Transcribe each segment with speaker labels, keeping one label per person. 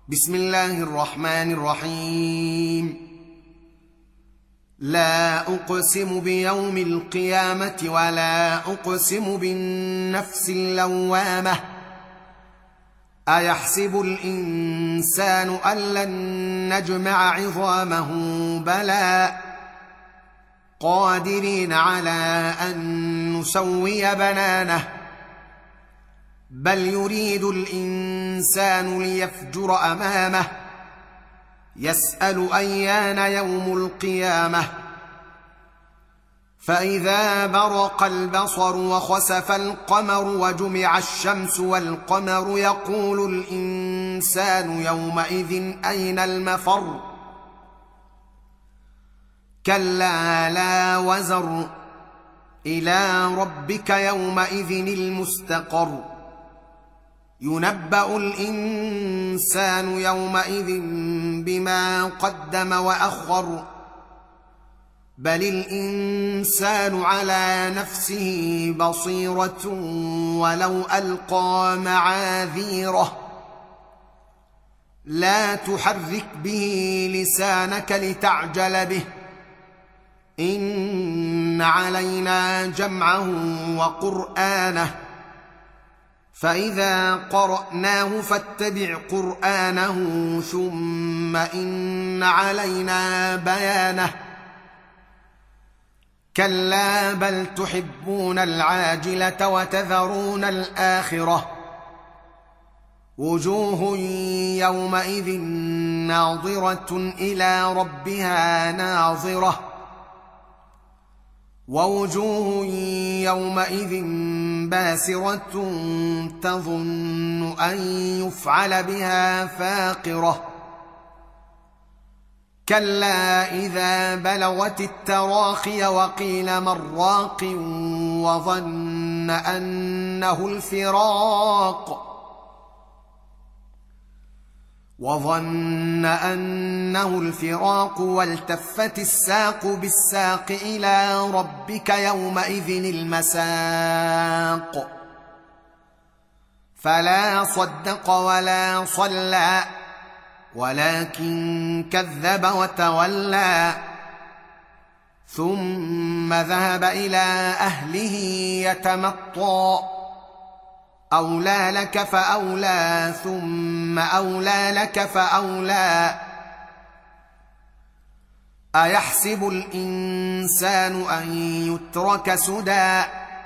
Speaker 1: بسم الله الرحمن الرحيم. لا أقسم بيوم القيامة ولا أقسم بالنفس اللوامة أيحسب الإنسان أن لن نجمع عظامه بلى قادرين على أن نسوي بنانه بل يريد الإنسان ليفجر أمامه يسأل أيان يوم القيامة فإذا برق البصر وخسف القمر وجمع الشمس والقمر يقول الإنسان يومئذ أين المفر كلا لا وزر إلى ربك يومئذ المستقر ينبأ الإنسان يومئذ بما قدم وأخر بل الإنسان على نفسه بصيرة ولو ألقى معاذيره لا تحرك به لسانك لتعجل به إن علينا جمعه وقرآنه فإذا قرأناه فاتبع قرآنه ثم إن علينا بيانه كلا بل تحبون العاجلة وتذرون الآخرة وجوه يومئذ ناظرة إلى ربها ناظرة ووجوه يومئذ باسرة تظن أن يفعل بها فاقرة كلا إذا بلغت التراقي وقيل من راق وظن أنه الفراق والتفت الساق بالساق إلى ربك يومئذ المساق فلا صدق ولا صلى ولكن كذب وتولى ثم ذهب إلى أهله يتمطى أولى لك فأولى ثم أولى لك فأولى أيحسب الإنسان أن يترك سدى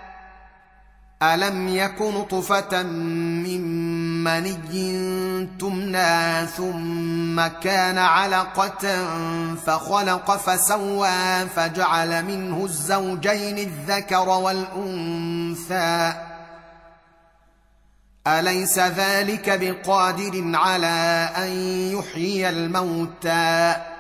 Speaker 1: ألم يك نطفة من مني تمنى ثم كان علقة فخلق فسوى فجعل منه الزوجين الذكر والأنثى أليس ذلك بقادر على أن يحيي الموتى